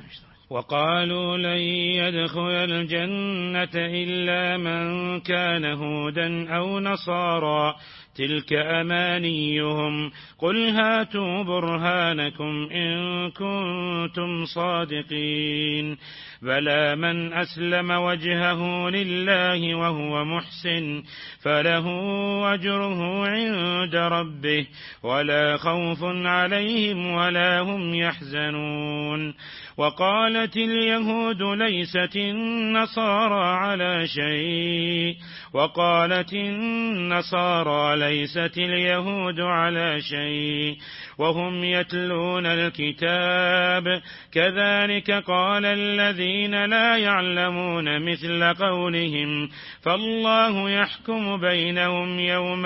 وقالوا لن يدخل الجنة إلا من كان هودا أو نصارى تلك أمانيهم قل هاتوا برهانكم إن كنتم صادقين بلى من أسلم وجهه لله وهو محسن فله أجره عند ربه ولا خوف عليهم ولا هم يحزنون وقالت اليهود ليست النصارى على شيء وقالت النصارى ليست اليهود على شيء وهم يتلون الكتاب كذلك قال الذين لا يعلمون مثل قولهم فالله يحكم بينهم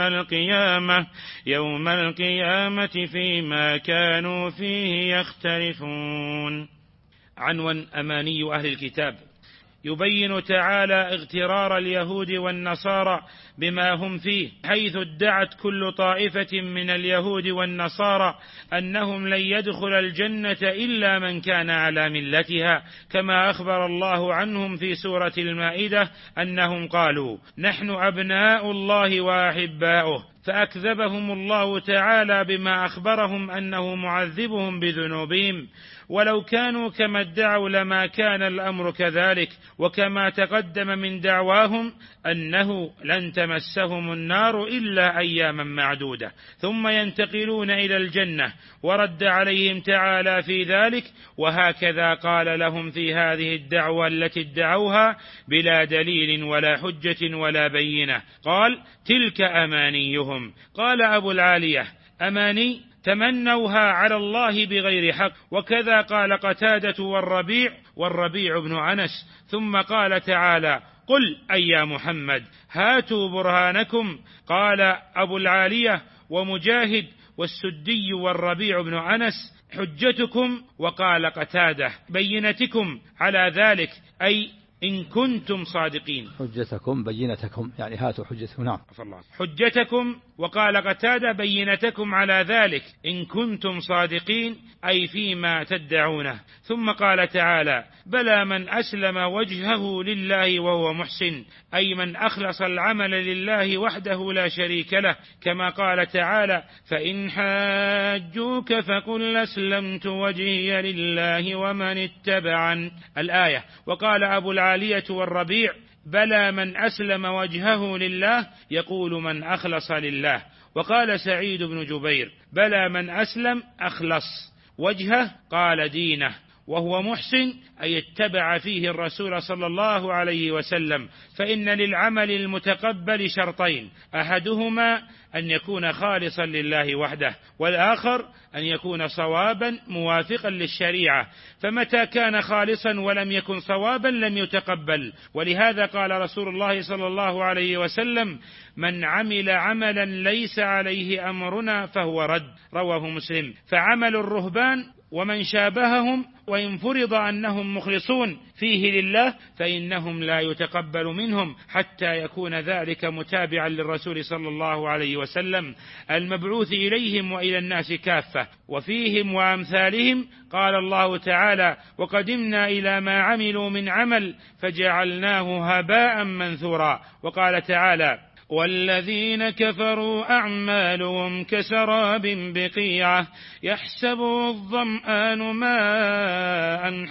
يوم القيامة فيما كانوا فيه يختلفون. عنوان أماني أهل الكتاب. يبين تعالى اغترار اليهود والنصارى بما هم فيه، حيث ادعت كل طائفة من اليهود والنصارى أنهم لن يدخل الجنة إلا من كان على ملتها، كما أخبر الله عنهم في سورة المائدة أنهم قالوا نحن أبناء الله وأحباؤه، فأكذبهم الله تعالى بما أخبرهم أنه معذبهم بذنوبهم، ولو كانوا كما ادعوا لما كان الأمر كذلك، وكما تقدم من دعواهم أنه لن تمسهم النار إلا أياما معدودة ثم ينتقلون إلى الجنة، ورد عليهم تعالى في ذلك، وهكذا قال لهم في هذه الدعوة التي ادعوها بلا دليل ولا حجة ولا بينة، قال تلك أمانيهم. قال أبو العالية أماني تمنوها على الله بغير حق، وكذا قال قتادة والربيع بن أنس. ثم قال تعالى قل أي يا محمد هاتوا برهانكم. قال أبو العالية ومجاهد والسدي والربيع بن أنس حجتكم، وقال قتادة بينتكم على ذلك، أي إن كنتم صادقين. حجتكم بينتكم يعني هاتوا حجتكم. نعم حجتكم. وقال قتادة بينتكم على ذلك إن كنتم صادقين، أي فيما تدعونه. ثم قال تعالى بلى من أسلم وجهه لله وهو محسن، أي من أخلص العمل لله وحده لا شريك له، كما قال تعالى فإن حاجوك فقل أسلمت وجهي لله ومن اتبعن، الآية. وقال أبو العالية والربيع بلى من أسلم وجهه لله، يقول من أخلص لله. وقال سعيد بن جبير بلى من أسلم أخلص وجهه، قال دينه، وهو محسن أي اتبع فيه الرسول صلى الله عليه وسلم. فإن للعمل المتقبل شرطين، أحدهما أن يكون خالصا لله وحده، والآخر أن يكون صوابا موافقا للشريعة، فمتى كان خالصا ولم يكن صوابا لم يتقبل. ولهذا قال رسول الله صلى الله عليه وسلم من عمل عملا ليس عليه أمرنا فهو رد، رواه مسلم. فعمل الرهبان ومن شابههم وإن فرض أنهم مخلصون فيه لله فإنهم لا يتقبل منهم حتى يكون ذلك متابعا للرسول صلى الله عليه وسلم المبعوث إليهم وإلى الناس كافة. وفيهم وأمثالهم قال الله تعالى وقدمنا إلى ما عملوا من عمل فجعلناه هباء منثورا. وقال تعالى والذين كفروا أعمالهم كسراب بقيعة يحسبه الظمآن ماء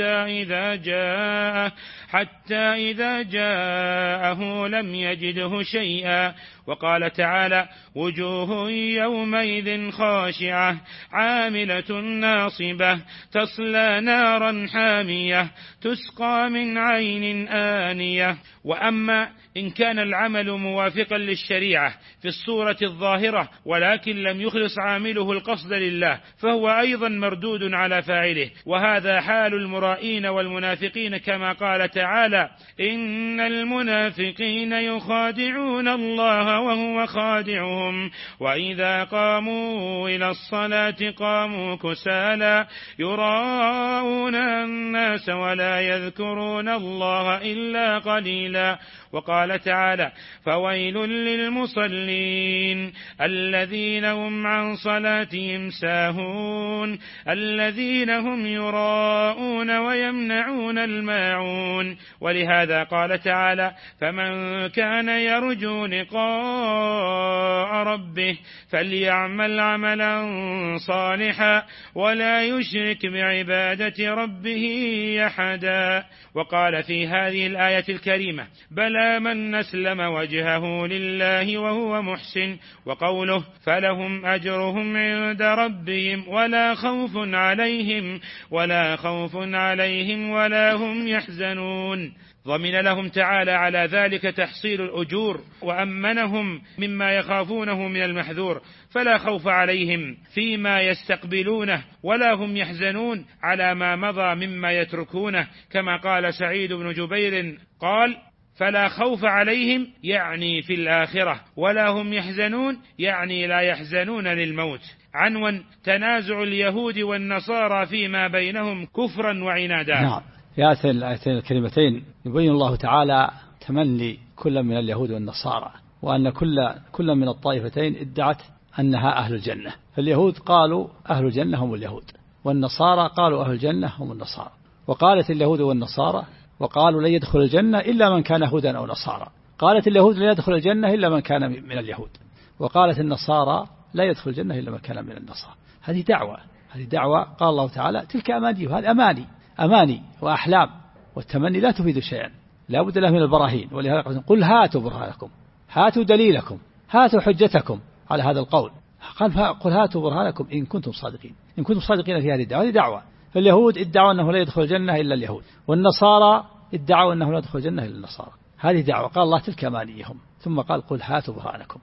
حتى إذا جاءه لم يجده شيئا. وقال تعالى وجوه يومئذ خاشعة عاملة ناصبة تصلى نارا حامية تسقى من عين آنية. وأما إن كان العمل موافقا للشريعة في الصورة الظاهرة ولكن لم يخلص عامله القصد لله فهو أيضا مردود على فاعله، وهذا حال المرائين والمنافقين، كما قال تعالى إن المنافقين يخادعون الله وهو خادعهم وإذا قاموا إلى الصلاة قاموا كسالى يراءون الناس ولا يذكرون الله إلا قليلا. وقال تعالى فويل للمصلين الذين هم عن صلاتهم ساهون الذين هم يراءون يراءون ويمنعون الماعون. ولهذا قال تعالى: فمن كان يرجو لقاء ربه فليعمل عملا صالحا ولا يشرك بعبادة ربه أحدا. وقال في هذه الآية الكريمة: بلى من أسلم وجهه لله وهو محسن. وقوله: فلهم أجرهم عند ربهم ولا خوف عليهم ولا هم يحزنون. ضمن لهم تعالى على ذلك تحصيل الأجور، وأمنهم مما يخافونه من المحذور، فلا خوف عليهم فيما يستقبلونه ولا هم يحزنون على ما مضى مما يتركونه، كما قال سعيد بن جبير قال: فلا خوف عليهم يعني في الآخرة، ولا هم يحزنون يعني لا يحزنون للموت. عنوان: تنازع اليهود والنصارى فيما بينهم كفرا وعنادا. نعم. في هاتين الآيتين الكريمتين يبين الله تعالى تمني كل من اليهود والنصارى، وأن كل من الطائفتين ادعت أنها أهل الجنة. فاليهود قالوا أهل الجنة هم اليهود، والنصارى قالوا أهل الجنة هم النصارى. وقالت اليهود والنصارى وقالوا لن يدخل الجنة إلا من كان هودا أو نصارى. قالت اليهود لن يدخل الجنة إلا من كان من اليهود، وقالت النصارى لا يدخل الجنة إلا من كان من النصارى. هذه دعوة قال الله تعالى: تلك أماني، وهذه أماني وأحلام، والتمني لا تفيد شيئا، لا بد له من البراهين. ولهذا قل هاتوا برهانكم، هاتوا دليلكم، هاتوا حجتكم على هذا القول. قل هاتوا برهانكم إن كنتم صادقين في هذه الدعوة. هذه دعوة. فاليهود ادعوا أنه لا يدخل الجنة إلا اليهود، والنصارى ادعوا أنه لا يدخل الجنة إلا النصارى. هذه دعوة قال الله: تلك أمانيهم. ثم قال: قل هاتوا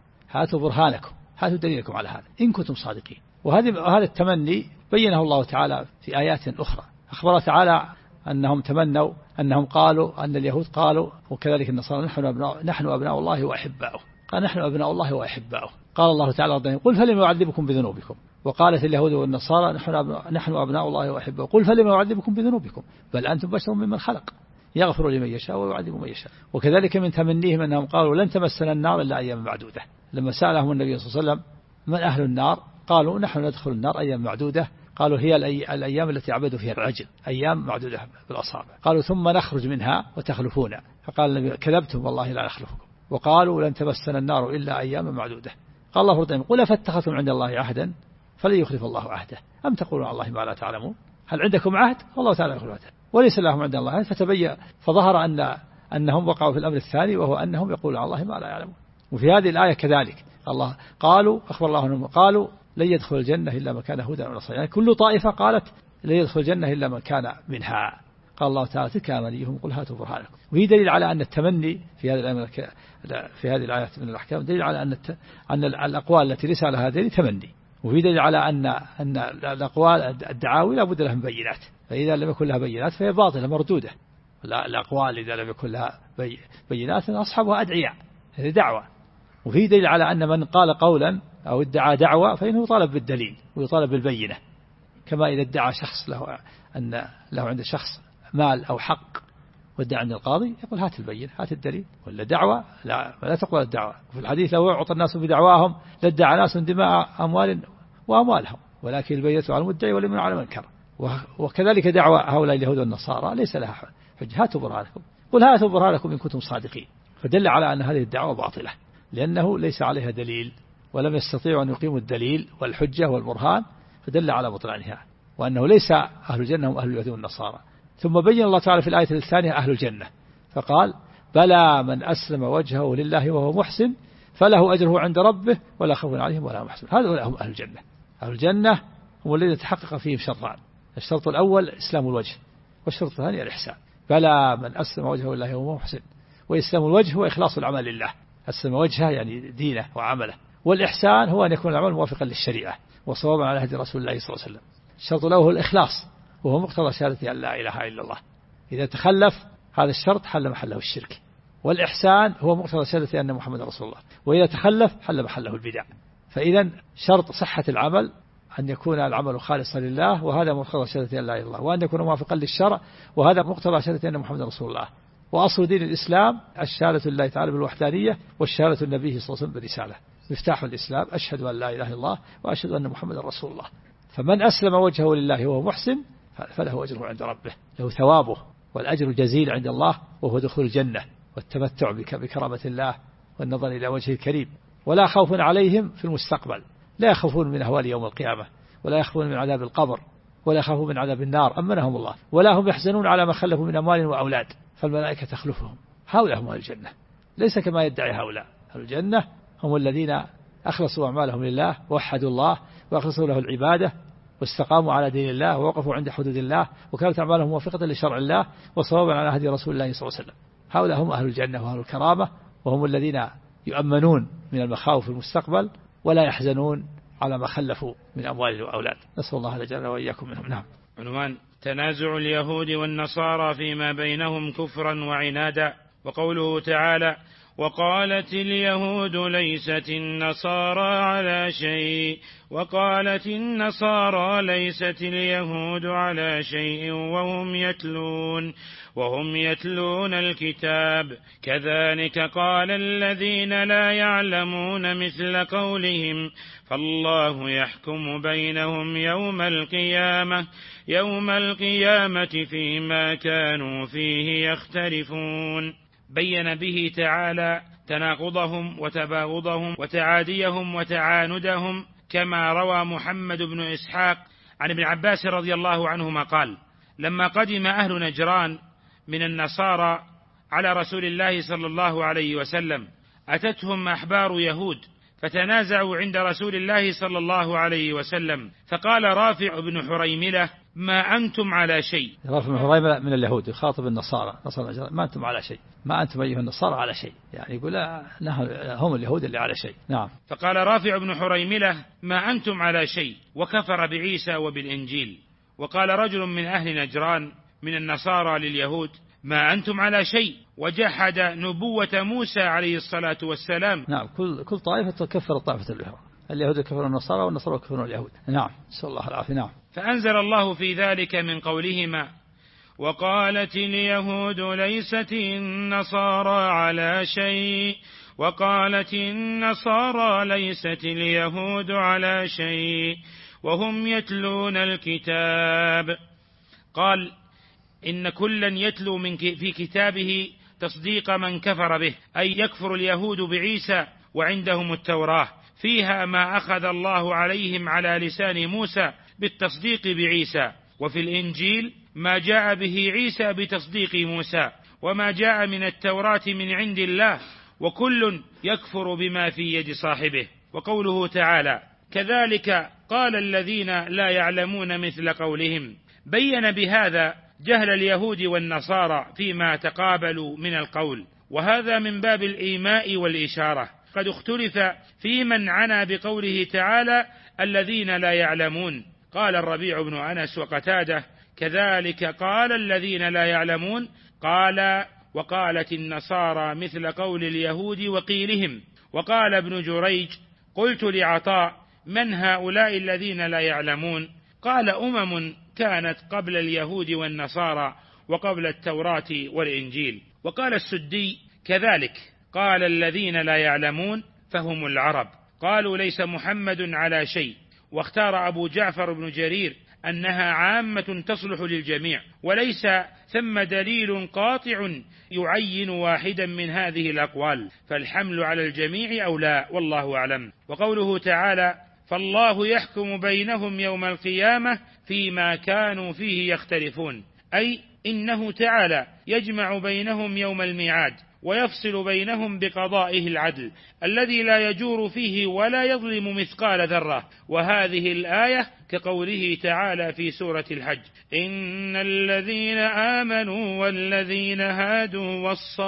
برهانكم، هاتوا دليلكم على هذا إن كنتم صادقين. وهذا التمني بينه الله تعالى في آيات أخرى. أخبر تعالى أنهم تمنوا، أنهم قالوا، أن اليهود قالوا وكذلك النصارى: نحن أبناء الله وأحباؤه. قال: نحن أبناء الله وأحباؤه. قال الله تعالى: قل فلم يعذبكم بذنوبكم. وقالت اليهود والنصارى: نحن أبناء الله وأحباؤه. قل فلم يعذبكم بذنوبكم بل أنتم بشر ممن خلق يغفر لمن يشاء ويعذب من يشاء. وكذلك من تمنيهم أنهم قالوا: لن تمسنا النار إلا أيام معدودة. لما سألهم النبي صلى الله عليه وسلم: من أهل النار؟ قالوا: نحن ندخل النار أيام معدودة. قالوا: هي الأيام التي عبدوا فيها العجل، أيام معدودة بالأصابع. قالوا: ثم نخرج منها وتخلفون. فقال النبي: كذبتم والله لا نخلفكم. وقالوا: لن تمسنا النار إلا أيام معدودة. قال الله فرضين: قل فاتخذتم عند الله عهدا فلن يخلف الله عهده أم تقولون على الله ما لا تعلمون؟ هل عندكم عهد؟ الله تعالى يخلف عهده، وليس لهم عند الله عهد. فتبين فظهر أنهم وقعوا في الأمر الثاني، وهو أنهم يقولون على الله ما لا يعلمون. وفي هذه الآية كذلك الله أخبر الله أنهم قالوا: لن يدخل الجنة إلا من كان هودا أو نصارى. يعني كل طائفة قالت: لن يدخل الجنة إلا من كان منها. قال الله تعالى: تلك أمانيهم قل هاتوا برهانكم. وهي دليل على أن التمني في هذه الآيات من الأحكام دليل على أن الأقوال التي ليس لها دليل تمني. وفي دليل على أن الأقوال الدعاوي لا بد لها من بينات، فإذا لم يكن لها بينات فهي باطلة مردودة. الأقوال إذا لم يكن لها بينات أصحابها أدعياء، هذه دعوة. وفي دليل على أن من قال قولا أو ادعى دعوة فإنه يطالب بالدليل ويطالب بالبينة. كما إذا ادعى شخص أن له عند شخص مال أو حق وادعى عند القاضي، يقول: هات البينة، هات الدليل. ولا دعوة لا تقبل الدعوة. وفي الحديث: لو يعطى الناس بدعواهم لادعى ناس دماء وأموالهم، ولكن البينة على المدعي واليمين على من انكر. وكذلك دعوة هؤلاء اليهود والنصارى ليس لها حجة. هاتوا برهانكم، قل هاتوا برهانكم إن كنتم صادقين. فدل على أن هذه الدعوة باطلة، لأنه ليس عليها دليل ولم يستطيعوا أن يقيموا الدليل والحجة والبرهان، فدل على بطلانها، وأنه ليس أهل الجنة هم أهل اليهود والنصارى. ثم بين الله تعالى في الآية الثانية أهل الجنة، فقال: بلى من أسلم وجهه لله وهو محسن فله أجره عند ربه ولا خوف عليهم ولا هم يحزنون. هذا هم أهل الجنة. أهل الجنة هم الذين تحقق فيهم شرطان: الشرط الأول إسلام الوجه، والشرط الثاني الإحسان. بلى من أسلم وجهه لله وهو محسن. وإسلام الوجه هو إخلاص العمل لله، أسلم وجهه يعني دينه وعمله. والإحسان هو أن يكون العمل موافقا للشريعة وصوابا على هدي رسول الله صلى الله عليه وسلم. الشرط الأول هو الإخلاص، وهو مقتضى شهادة أن لا إله إلا الله. إذا تخلف هذا الشرط حل محله الشرك. والإحسان هو مقتضى شهادة أن محمد رسول الله، وإذا تخلف حل محله البدع. فإذا شرط صحة العمل أن يكون العمل خالصا لله، وهذا مقتضى شهادة أن لا إله إلا الله، وأن يكون موافقا للشرع، وهذا مقتضى شهادة أن محمد رسول الله. وأصل دين الإسلام الشهادة لله تعالى بالوحدانية، والشهادة النبي صلى الله عليه وسلم بالرسالة. مفتاح الإسلام: أشهد أن لا إله إلا الله وأشهد أن محمد رسول الله. فمن أسلم وجهه لله وهو محسن فله أجره عند ربه، له ثوابه والأجر جزيل عند الله، وهو دخول الجنة والتمتع بكرامة الله والنظر إلى وجهه الكريم. ولا خوف عليهم في المستقبل، لا يخافون من أهوال يوم القيامة، ولا يخافون من عذاب القبر، ولا يخافون من عذاب النار، أمنهم الله. ولا هم يحزنون على ما خلفوا من أموال وأولاد، فالملائكة تخلفهم. هؤلاء هم أهل الجنة، ليس كما يدعي هؤلاء. أهل الجنة هم الذين أخلصوا أعمالهم لله، ووحدوا الله وأخلصوا له العبادة، واستقاموا على دين الله، ووقفوا عند حدود الله، وكانت أعمالهم موافقة لشرع الله وصوابا على هدي رسول الله صلى الله عليه وسلم. هؤلاء هم أهل الجنة وأهل الكرامة، وهم الذين يؤمنون من المخاوف في المستقبل، ولا يحزنون على ما خلفوا من أموال وأولاد. نسأل الله أن يجعلنا وإياكم منهم. نعم. عنوان: تنازع اليهود والنصارى فيما بينهم كفرا وعنادا. وقوله تعالى: وقالت اليهود ليست النصارى على شيء، وقالت النصارى ليست اليهود على شيء وهم يتلون الكتاب، كذلك قال الذين لا يعلمون مثل قولهم، فالله يحكم بينهم يوم القيامة فيما كانوا فيه يختلفون. بين به تعالى تناقضهم وتباغضهم وتعاديهم وتعاندهم، كما روى محمد بن إسحاق عن ابن عباس رضي الله عنهما قال: لما قدم أهل نجران من النصارى على رسول الله صلى الله عليه وسلم، أتتهم أحبار يهود فتنازعوا عند رسول الله صلى الله عليه وسلم، فقال رافع بن حريملة: ما أنتم على شيء. رافع بن حريملة من اليهود يخاطب النصارى، ما أنتم على شيء، ما أنتم أيها النصارى على شيء، يعني يقول هم اليهود اللي على شيء. نعم. فقال رافع بن حريملة: ما أنتم على شيء، وكفر بعيسى وبالإنجيل. وقال رجل من أهل نجران من النصارى لليهود: ما أنتم على شيء، وجحد نبوة موسى عليه الصلاة والسلام. نعم. كل طائفة تكفر الطائفة الأخرى، اليهود يكفرون النصارى والنصارى يكفرون اليهود. نعم. نسأل الله العافية. نعم. فأنزل الله في ذلك من قولهما: وقالت اليهود ليست النصارى على شيء، وقالت النصارى ليست اليهود على شيء، وهم يتلون الكتاب. قال: إن كلا يتلو في كتابه تصديق من كفر به، أي يكفر اليهود بعيسى وعندهم التوراة فيها ما أخذ الله عليهم على لسان موسى بالتصديق بعيسى، وفي الإنجيل ما جاء به عيسى بتصديق موسى، وما جاء من التوراة من عند الله، وكل يكفر بما في يد صاحبه. وقوله تعالى: كذلك قال الذين لا يعلمون مثل قولهم، بين بهذا جهل اليهود والنصارى فيما تقابلوا من القول، وهذا من باب الإيماء والإشارة. قد اختلف في من عنى بقوله تعالى الذين لا يعلمون. قال الربيع بن أنس وقتاده: كذلك قال الذين لا يعلمون. قال: وقالت النصارى مثل قول اليهود وقيلهم. وقال ابن جريج: قلت لعطاء: من هؤلاء الذين لا يعلمون؟ قال: أمم كانت قبل اليهود والنصارى وقبل التوراة والإنجيل. وقال السدي: كذلك قال الذين لا يعلمون فهم العرب. قالوا: ليس محمد على شيء. واختار أبو جعفر بن جرير أنها عامة تصلح للجميع، وليس ثم دليل قاطع يعين واحدا من هذه الأقوال، فالحمل على الجميع أو لا، والله أعلم. وقوله تعالى: فالله يحكم بينهم يوم القيامة فيما كانوا فيه يختلفون، أي إنه تعالى يجمع بينهم يوم الميعاد، ويفصل بينهم بقضائه العدل الذي لا يجور فيه ولا يظلم مثقال ذرة. وهذه الآية كقوله تعالى في سورة الحج: إن الذين آمنوا والذين هادوا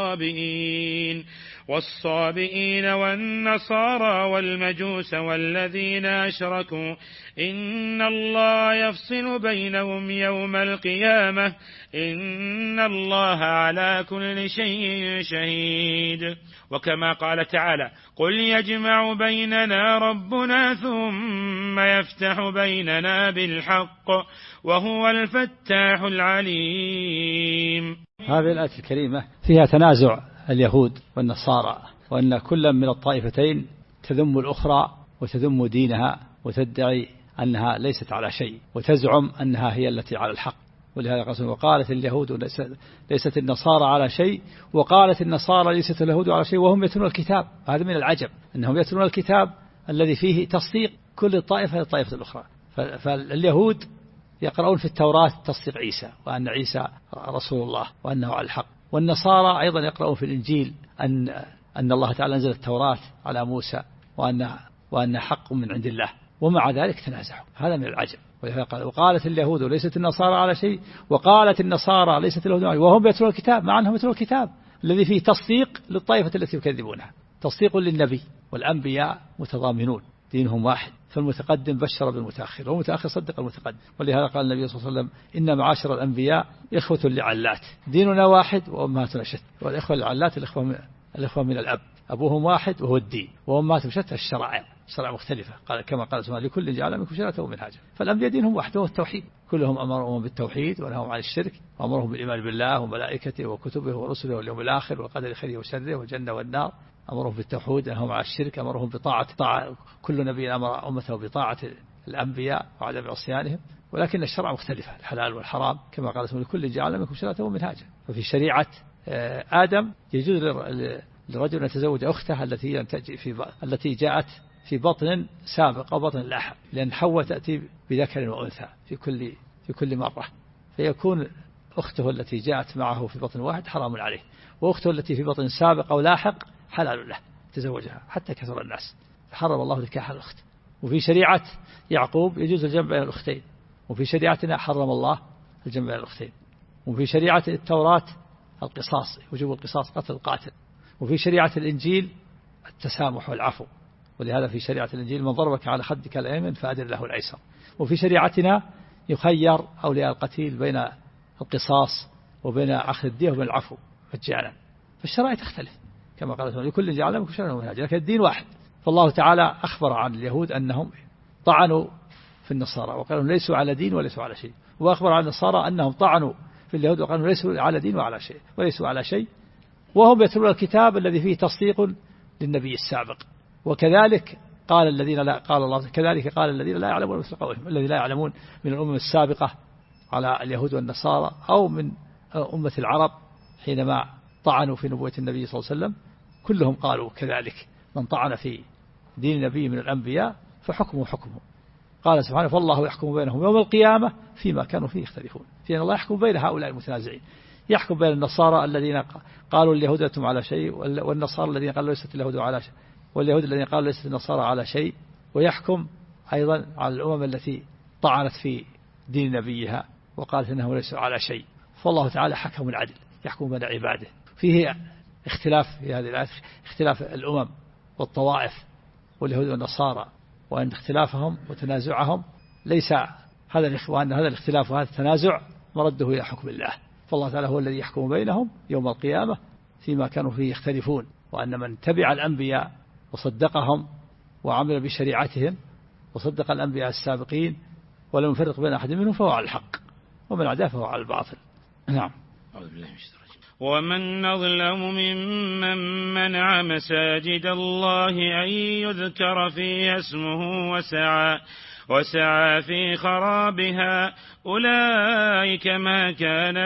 والصابئين والنصارى والمجوس والذين أشركوا إن الله يفصل بينهم يوم القيامة إن الله على كل شيء شهيد. وكما قال تعالى: قل يجمع بيننا ربنا ثم يفتح بيننا بالحق وهو الفتاح العليم. هذه الآية الكريمة فيها تنازع اليهود والنصارى، وأن كل من الطائفتين تذم الأخرى وتذم دينها وتدعي أنها ليست على شيء، وتزعم أنها هي التي على الحق. ولهذا قال وقالت اليهود ليست النصارى على شيء وقالت النصارى ليست اليهود على شيء وهم يتلون الكتاب. هذا من العجب أنهم يتلون الكتاب الذي فيه تصديق كل طائفة للطائفة الأخرى. فاليهود يقرؤون في التوراة تصديق عيسى وأن عيسى رسول الله وأنه على الحق، والنصارى أيضا يقرؤون في الإنجيل أن الله تعالى أنزل التوراة على موسى وأن حق من عند الله، ومع ذلك تنازعوا. هذا من العجب. وقالت اليهود ليست النصارى على شيء وقالت النصارى ليست اليهود على شيء وهم يتلون الكتاب، مع أنهم يتلون الكتاب الذي فيه تصديق للطائفة التي يكذبونها، تصديق للنبي، والأنبياء متضامنون دينهم واحد، فالمتقدم بشر بالمتأخر والمتأخر صدق المتقدم. ولهذا قال النبي صلى الله عليه وسلم إن معاشر الأنبياء إخوة لعلات، ديننا واحد وأمهاتنا شتى. والإخوة لعلات الإخوة من الأب، أبوهم واحد وهو الدين، وأمهاتهم شتى الشرائع مختلفة. قال كما قال سبحانه لكل جعل منكم شرعة ومنهاجا. فالأنبياء دينهم واحد وهو التوحيد، كلهم أمرهم بالتوحيد ونهوا عن الشرك وأمرهم بالإيمان بالله وملائكته وكتبه ورسله واليوم الآخر والقدر خيره وشره والجنة والنار. أمرهم بالتوحيد نهوا عن الشرك، أمرهم بطاعة كل نبي أمر أمته بطاعة الأنبياء وعدم عصيانهم. ولكن الشرع مختلفة، الحلال والحرام كما قال سبحانه لكل جعل منكم شرعة ومنهاجا. ففي شريعة آدم يجوز للرجل أن يتزوج أخته التي جاءت في بطن سابق أو بطن لاحق، لأن حواء تأتي بذكر وأنثى في كل مرة، فيكون أخته التي جاءت معه في بطن واحد حرام عليه، وأخته التي في بطن سابق أو لاحق حلال له تزوجها حتى كثر الناس، فحرم الله نكاح الأخت. وفي شريعة يعقوب يجوز الجمع بين الأختين، وفي شريعتنا حرم الله الجمع بين الأختين. وفي شريعة التوراة القصاص، وجوب القصاص قتل القاتل. وفي شريعة الإنجيل التسامح والعفو، ولهذا في شريعة الإنجيل من ضربك على خدك الأيمن فأدر له الأيسر. وفي شريعتنا يخير أولياء القتيل بين القصاص وبين أخذ الدية وبين العفو مجانا. فالشرائع تختلف كما قال لكل جعل منكم شرعا ومنهاجا، لكن الدين واحد. فالله تعالى أخبر عن اليهود أنهم طعنوا في النصارى وقالوا ليسوا على دين وليسوا على شيء، وأخبر عن النصارى أنهم طعنوا في اليهود وقالوا ليسوا على دين وعلى شيء وليسوا على شيء، وهم يتلون الكتاب الذي فيه تصديق للنبي السابق. وكذلك قال الله كذلك قال الذين لا يعلمون مثل قولهم، الذين لا يعلمون من الأمم السابقة على اليهود والنصارى أو من أمة العرب حينما طعنوا في نبوة النبي صلى الله عليه وسلم، كلهم قالوا كذلك من طعن في دين النبي من الأنبياء فحكمه حكمه. قال سبحانه فالله يحكم بينهم يوم القيامة فيما كانوا فيه يختلفون، في أن الله يحكم بين هؤلاء المتنازعين، يحكم بين النصارى الذين قالوا اليهود لستم على شيء والنصارى الذين قالوا ليست اليهود على شيء واليهود الذين قالوا ليست النصارى على شيء، ويحكم أيضا على الأمم التي طعنت في دين نبيها وقالت إنه ليس على شيء. فالله تعالى حكم عدل يحكم بين عباده. فيه اختلاف في هذه الآية، اختلاف الأمم والطوائف واليهود والنصارى، وأن اختلافهم وتنازعهم ليس هذا الاختلاف وهذا التنازع مرده إلى حكم الله. فالله تعالى هو الذي يحكم بينهم يوم القيامة فيما كانوا فيه يختلفون، وأن من تبع الأنبياء وصدقهم وعمل بشريعتهم وصدق الأنبياء السابقين ولم يفرق بين أحد منهم فهو على الحق، ومن عداه فهو على الباطل. نعم. ومن أظلم ممن منع مساجد الله أن يذكر فيها اسمه وسعى في خرابها أولئك ما كان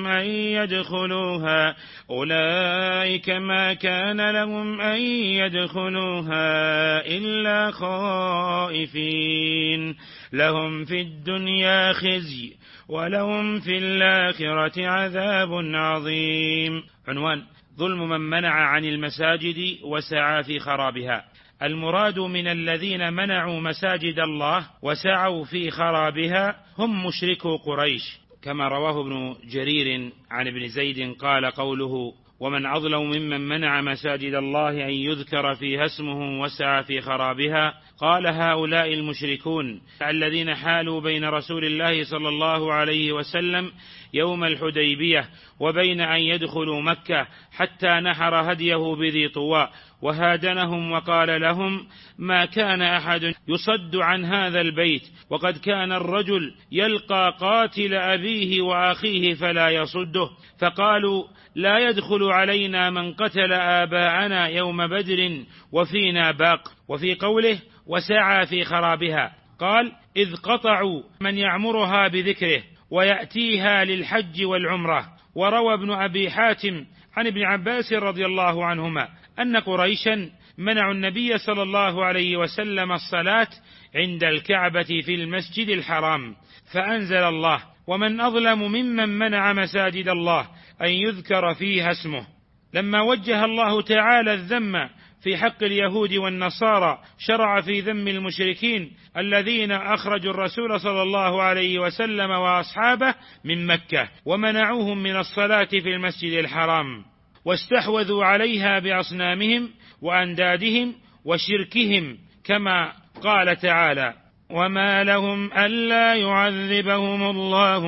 لهم أن يدخلوها إلا خائفين، لهم في الدنيا خزي ولهم في الآخرة عذاب عظيم. عنوان: ظلم من منع عن المساجد وسعى في خرابها. المراد من الذين منعوا مساجد الله وسعوا في خرابها هم مشركو قريش، كما رواه ابن جرير عن ابن زيد قال قوله ومن أظلم ممن منع مساجد الله أن يذكر فيها اسمه وسعى في خرابها، قال هؤلاء المشركون الذين حالوا بين رسول الله صلى الله عليه وسلم يوم الحديبية وبين أن يدخلوا مكة حتى نحر هديه بذي طواء وهادنهم وقال لهم ما كان أحد يصد عن هذا البيت، وقد كان الرجل يلقى قاتل أبيه وأخيه فلا يصده، فقالوا لا يدخل علينا من قتل آباءنا يوم بدر وفينا باق. وفي قوله وسعى في خرابها قال إذ قطعوا من يعمرها بذكره ويأتيها للحج والعمرة. وروى ابن أبي حاتم عن ابن عباس رضي الله عنهما أن قريشا منعوا النبي صلى الله عليه وسلم الصلاة عند الكعبة في المسجد الحرام، فأنزل الله: ومن أظلم ممن منع مساجد الله أن يذكر فيها اسمه. لما وجه الله تعالى الذم في حق اليهود والنصارى، شرع في ذم المشركين الذين أخرجوا الرسول صلى الله عليه وسلم وأصحابه من مكة ومنعوهم من الصلاة في المسجد الحرام، واستحوذوا عليها بأصنامهم وأندادهم وشركهم، كما قال تعالى: وما لهم ألا يعذبهم الله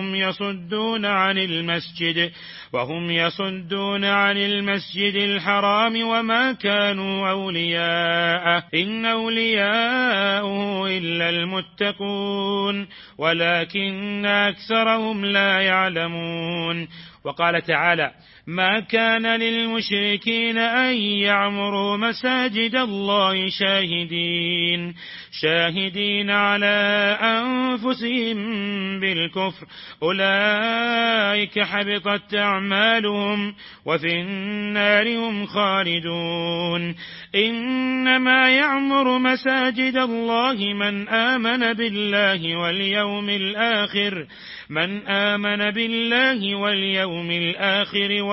وهم يصدون عن المسجد الحرام وما كانوا أولياءه إن أولياءه إلا المتقون ولكن أكثرهم لا يعلمون. وقال تعالى: ما كان للمشركين أن يعمروا مساجد الله شاهدين على أنفسهم بالكفر أولئك حبطت أعمالهم وفي النار هم خالدون. إنما يعمر مساجد الله من آمن بالله واليوم الآخر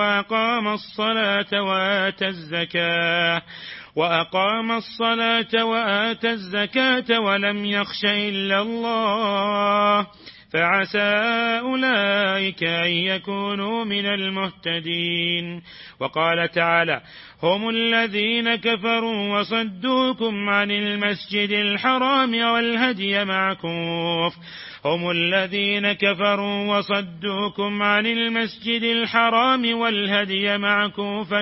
وأقام الصلاة وآتى الزكاة ولم يخش إلا الله فعسى أولئك أن يكونوا من المهتدين. وقال تعالى: هم الذين كفروا وصدوكم عن المسجد الحرام والهدي معكوفا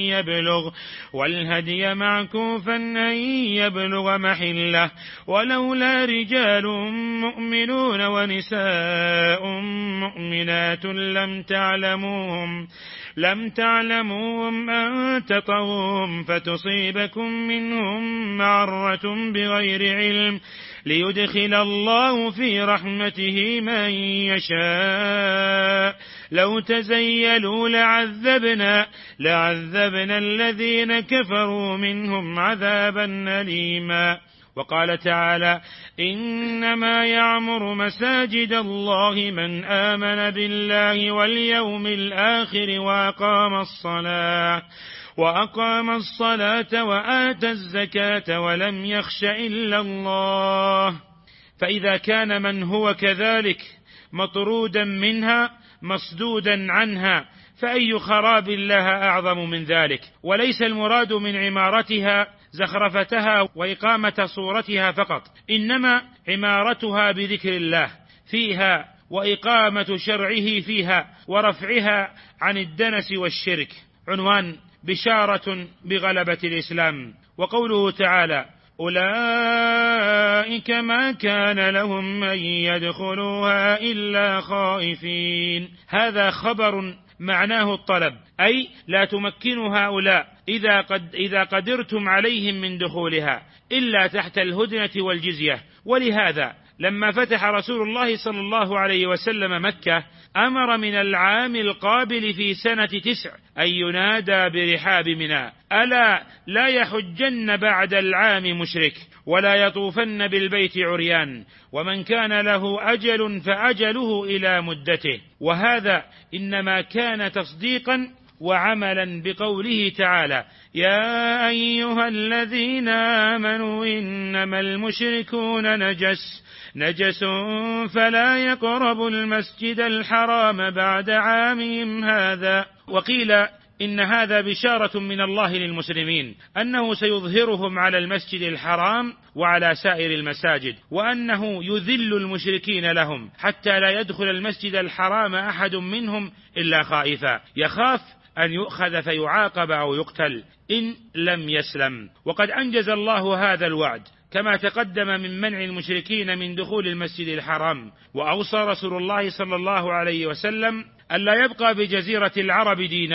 أن يبلغ محله ولولا رجال مؤمنون ونساء مؤمنات لم تعلموهم أن تطؤوهم فتصيبكم منهم معرة بغير علم ليدخل الله في رحمته من يشاء لو تزيلوا لعذبنا الذين كفروا منهم عذابا أليما. وقال تعالى: إنما يعمر مساجد الله من آمن بالله واليوم الآخر وأقام الصلاة وآتى الزكاة ولم يخش إلا الله. فإذا كان من هو كذلك مطرودا منها مصدودا عنها، فأي خراب لها أعظم من ذلك؟ وليس المراد من عمارتها زخرفتها وإقامة صورتها فقط، إنما عمارتها بذكر الله فيها وإقامة شرعه فيها ورفعها عن الدنس والشرك. عنوان: بشارة بغلبة الإسلام. وقوله تعالى: أولئك ما كان لهم أن يدخلوها إلا خائفين. هذا خبر معناه الطلب، أي لا تمكن هؤلاء إذا قدرتم عليهم من دخولها إلا تحت الهدنة والجزية. ولهذا لما فتح رسول الله صلى الله عليه وسلم مكة أمر من العام القابل في سنة 9 أن ينادى برحاب منى: ألا لا يحجن بعد العام مشرك ولا يطوفن بالبيت عريان، ومن كان له أجل فأجله إلى مدته. وهذا إنما كان تصديقا وعملا بقوله تعالى: يا أيها الذين آمنوا إنما المشركون نجس فلا يقربوا المسجد الحرام بعد عامهم هذا. وقيل إن هذا بشارة من الله للمسلمين أنه سيظهرهم على المسجد الحرام وعلى سائر المساجد، وأنه يذل المشركين لهم حتى لا يدخل المسجد الحرام أحد منهم إلا خائفا، يخاف أن يؤخذ فيعاقب أو يقتل إن لم يسلم. وقد أنجز الله هذا الوعد كما تقدم من منع المشركين من دخول المسجد الحرام. وأوصى رسول الله صلى الله عليه وسلم ألا يبقى بجزيرة العرب دينا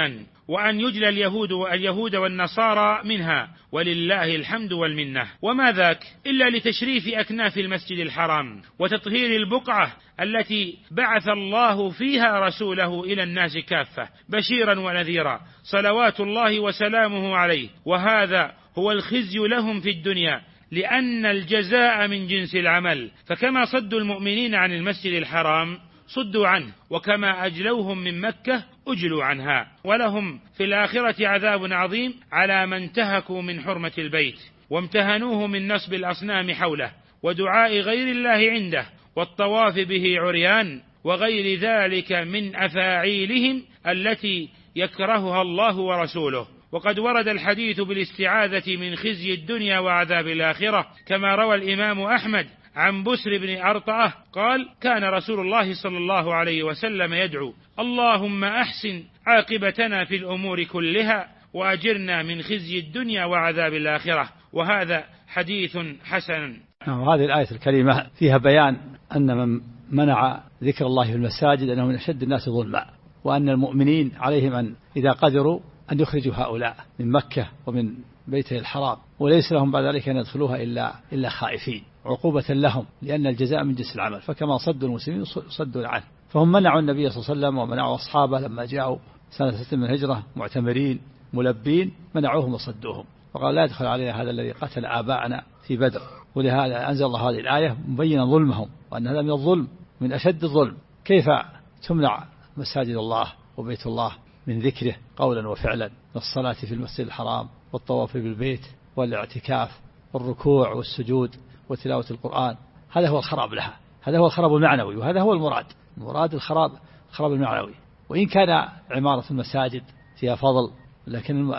وأن يجلى اليهود والنصارى منها، ولله الحمد والمنة. وما ذاك إلا لتشريف أكناف المسجد الحرام وتطهير البقعة التي بعث الله فيها رسوله إلى الناس كافة بشيرا ونذيرا صلوات الله وسلامه عليه. وهذا هو الخزي لهم في الدنيا، لأن الجزاء من جنس العمل، فكما صدوا المؤمنين عن المسجد الحرام صدوا عنه، وكما أجلوهم من مكة أجلوا عنها، ولهم في الآخرة عذاب عظيم على من انتهكوا من حرمة البيت وامتهنوه من نصب الأصنام حوله ودعاء غير الله عنده والطواف به عريان وغير ذلك من أفاعيلهم التي يكرهها الله ورسوله. وقد ورد الحديث بالاستعاذة من خزي الدنيا وعذاب الآخرة، كما روى الإمام أحمد عن بسر بن أرطأة قال: كان رسول الله صلى الله عليه وسلم يدعو: اللهم أحسن عاقبتنا في الأمور كلها وأجرنا من خزي الدنيا وعذاب الآخرة. وهذا حديث حسن. هذه الآية الكريمة فيها بيان أن من منع ذكر الله في المساجد أنه من أشد الناس ظلما، وأن المؤمنين عليهم أن إذا قدروا أن يخرجوا هؤلاء من مكة ومن بيته الحرام، وليس لهم بعد ذلك أن يدخلوها إلا خائفين عقوبة لهم، لأن الجزاء من جنس العمل، فكما صدوا المسلمين صدوا عنه. فهم منعوا النبي صلى الله عليه وسلم ومنعوا أصحابه لما جاءوا سنة 6 من الهجرة معتمرين ملبين، منعوهم وصدوهم، وقال: لا يدخل علينا هذا الذي قتل آباءنا في بدر. ولهذا أنزل الله هذه الآية مبينا ظلمهم، وأن هذا من الظلم، من أشد الظلم. كيف تمنع مساجد الله وبيت الله من ذكره قولا وفعلا، والصلاة في المسجد الحرام والطواف بالبيت والاعتكاف والركوع والسجود وتلاوة القرآن؟ هذا هو الخراب لها، هذا هو الخراب المعنوي، وهذا هو المراد الخراب المعنوي. وإن كان عمارة المساجد فيها فضل، لكن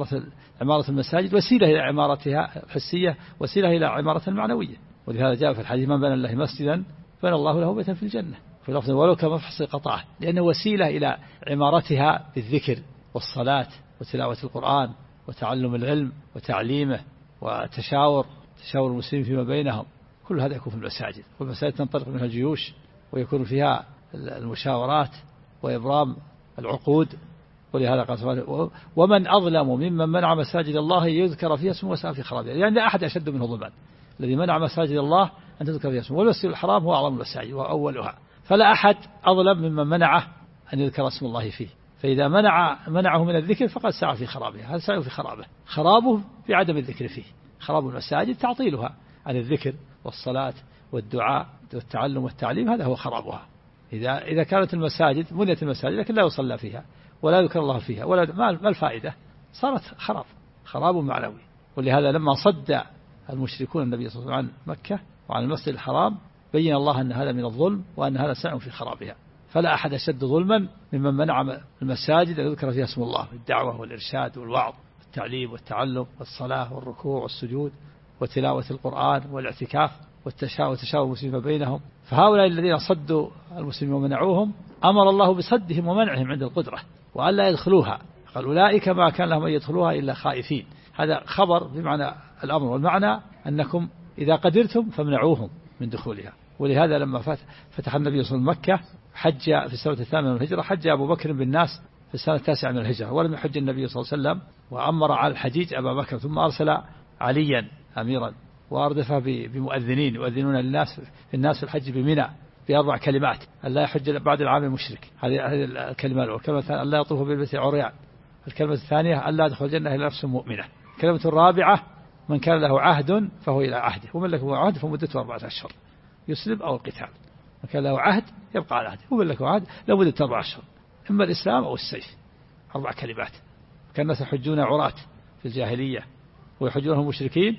عمارة المساجد وسيلة إلى عمارتها الحسية، وسيلة إلى عمارة المعنوية. ولهذا جاء في الحديث: من بنى الله مسجدا بنى الله له بيتا في الجنة، في لفظ ولو كمفحص قطعه، لأنه وسيلة إلى عمارتها بالذكر والصلاة وتلاوة القرآن وتعلم العلم وتعليمه وتشاور المسلمين فيما بينهم. كل هذا يكون في المساجد، والمساجد تنطلق منها الجيوش ويكون فيها المشاورات وإبرام العقود. ولهذا قال سبحانه: ومن أظلم ممن منع مساجد الله يذكر فيها اسمه وسعى في خرابها. يعني لا أحد أشد منه ظلما، الذي منع مساجد الله أن تذكر فيها اسمه، والمسجد الحرام هو أعظم المساجد وأولها، فلا أحد أظلم ممن منعه أن يذكر اسم الله فيه. فإذا منعه من الذكر فقد سعى في خرابها، هذا سعي في خرابه بعدم الذكر فيه. خراب المساجد تعطيلها عن الذكر والصلاة والدعاء والتعلم والتعليم، هذا هو خرابها. إذا كانت المساجد بنيت المساجد لكن لا يصلى فيها ولا يذكر الله فيها ما الفائدة؟ صارت خراب معنوي. ولهذا لما صد المشركون النبي صلى الله عليه وسلم عن مكة وعن المسجد الحرام بين الله أن هذا من الظلم وأن هذا سعي في خرابها. فلا أحد أشد ظلما ممن منع المساجد أن يذكر فيها اسم الله بالدعوة والإرشاد والوعظ والتعليم والتعلم والصلاة والركوع والسجود وتلاوة القرآن والاعتكاف وتشاور المسلمين بينهم. فهؤلاء الذين صدوا المسلمين ومنعوهم أمر الله بصدهم ومنعهم عند القدرة وأن لا يدخلوها، قال: أولئك ما كان لهم أن يدخلوها إلا خائفين. هذا خبر بمعنى الأمر، والمعنى أنكم إذا قدرتم فامنعوهم من دخولها. ولهذا لما فتح النبي صلى الله عليه وسلم مكة حج في السنة 8 من الهجرة، حج أبو بكر بالناس في السنة 9 من الهجرة، ولم يحج النبي صلى الله عليه وسلم، وأمر على الحجيج أبا بكر، ثم أرسل عليا أميرا وأردفه بمؤذنين يؤذنون الناس في الحج بمنى ب4 كلمات: ألا يحج بعد العام المشرك، هذه الكلمة الأولى. الكلمة الثانية: ألا يطوف بالبيت عريان. الكلمة الثانية: ألا يدخل الجنة إلا نفس مؤمنة. الكلمة الرابعة: من كان له عهد فهو إلى عهده، ومن له عهد فمدته 4 أشهر يسلم أو القتال. من كان له عهد يبقى على عهده، ومن له عهد لو مدته 4 أشهر، إما الإسلام أو السيف. 4 كلمات. كان الناس يحجون عراة في الجاهلية ويحجونهم المشركين،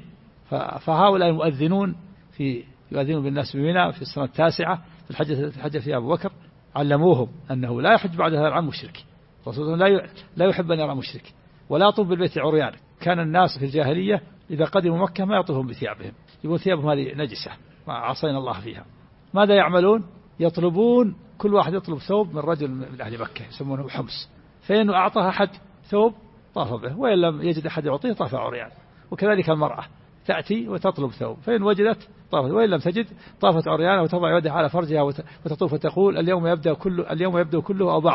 فهؤلاء المؤذنون يؤذنون بالناس بمنى في السنة 9 في الحجة في أبو بكر، علموهم أنه لا يحج بعد هذا العام مشرك. الرسول لا يحب أن يرى مشرك، ولا يطوف بالبيت عريان. كان الناس في الجاهلية إذا قدموا مكة ما يطوفون بثيابهم، يقول ثيابهم هذه نجسة ما عصينا الله فيها. ماذا يعملون؟ يطلبون، كل واحد يطلب ثوب من رجل من أهل مكة يسمونه حمص، فإن أعطاه أحد ثوب طاف به، وإن لم يجد أحد يعطيه طاف عريان. وكذلك المرأة تأتي وتطلب ثوب، فإن وجدت طافت، وإن لم تجد طافت عريانة وتضع يدها على فرجها وتطوف وتقول: اليوم يبدأ كله أو بعضه،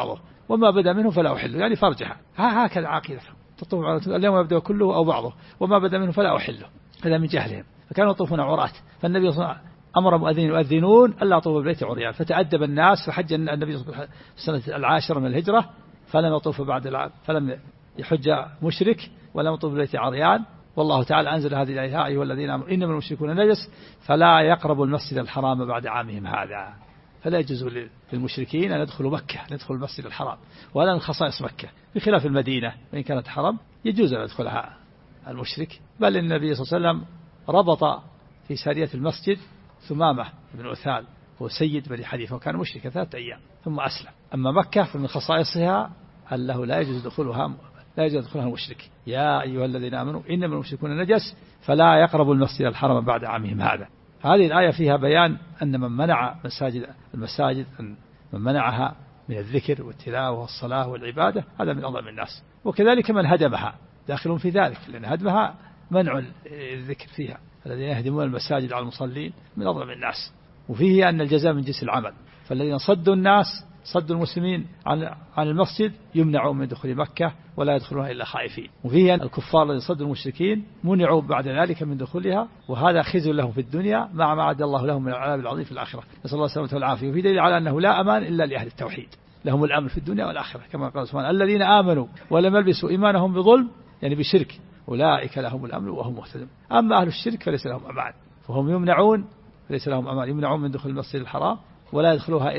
وما بدا منه فلا أحله، يعني فرجها. هكذا عقيدتهم، تطوف اليوم يبدأ كله أو بعضه، وما بدا منه فلا أحله. هذا من جهلهم، فكانوا يطوفون عراة. فالنبي صلى الله عليه وسلم أمر مؤذنين يؤذنون ألا يطوفوا بالبيت عريان، فتأدب الناس، فحج النبي صلى الله عليه وسلم السنة 10 من الهجرة، فلم يطوف بعد العام، فلم يحج مشرك ولم يطوف بالبيت عريان. والله تعالى أنزل هذه الآية: يا أيها الذين آمنوا إنما المشركون نجس فلا يقربوا المسجد الحرام بعد عامهم هذا. فلا يجوز للمشركين أن يدخلوا مكة، أن يدخلوا المسجد الحرام، ولا من خصائص مكة، بخلاف المدينة وإن كانت حرم يجوز أن يدخلها المشرك. بل النبي صلى الله عليه وسلم ربط في سارية المسجد ثمامة بن عثال، هو سيد بني حنيفة وكان مشركا 3 أيام ثم أسلم. أما مكة فمن خصائصها أنه لا يجوز دخولها المشرك. يا أيها الذين آمنوا إنما المشركون نجس فلا يقربوا المسجد الحرام بعد عامهم هذا. هذه الآية فيها بيان أن من منع المساجد من منعها من الذكر والتلاوة والصلاة والعبادة هذا من أظلم الناس، وكذلك من هدمها داخل في ذلك، لأن هدمها منع الذكر فيها. الذين يهدمون المساجد على المصلين من أظلم الناس. وفيه أن الجزاء من جنس العمل، فالذين صدوا المسلمين عن المسجد يمنعون من دخول مكة ولا يدخلونها إلا خائفين. وفيه أن الكفار الذين صدوا المشركين منعوا بعد ذلك من دخولها، وهذا خزي لهم في الدنيا مع ما عد الله لهم من العذاب العظيم في الآخرة، نسأل الله السلامة والعافية. وفي دليل على أنه لا أمان إلا لأهل التوحيد، لهم الأمن في الدنيا والآخرة، كما قال سبحانه: الذين آمنوا ولم يلبسوا إيمانهم بظلم، يعني بشرك، أولئك لهم الأمن وهم مهتدون. أما أهل الشرك فليس لهم أمان، فهم يمنعون، ليس لهم أمان، يمنعون من دخول المسجد الحرام ولا يدخلوها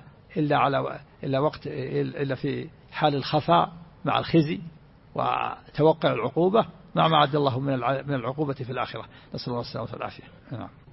إلا في حال الخفاء مع الخزي وتوقع العقوبة مع ما عد الله من العقوبة في الآخرة، نسأل الله السلامة والعافية.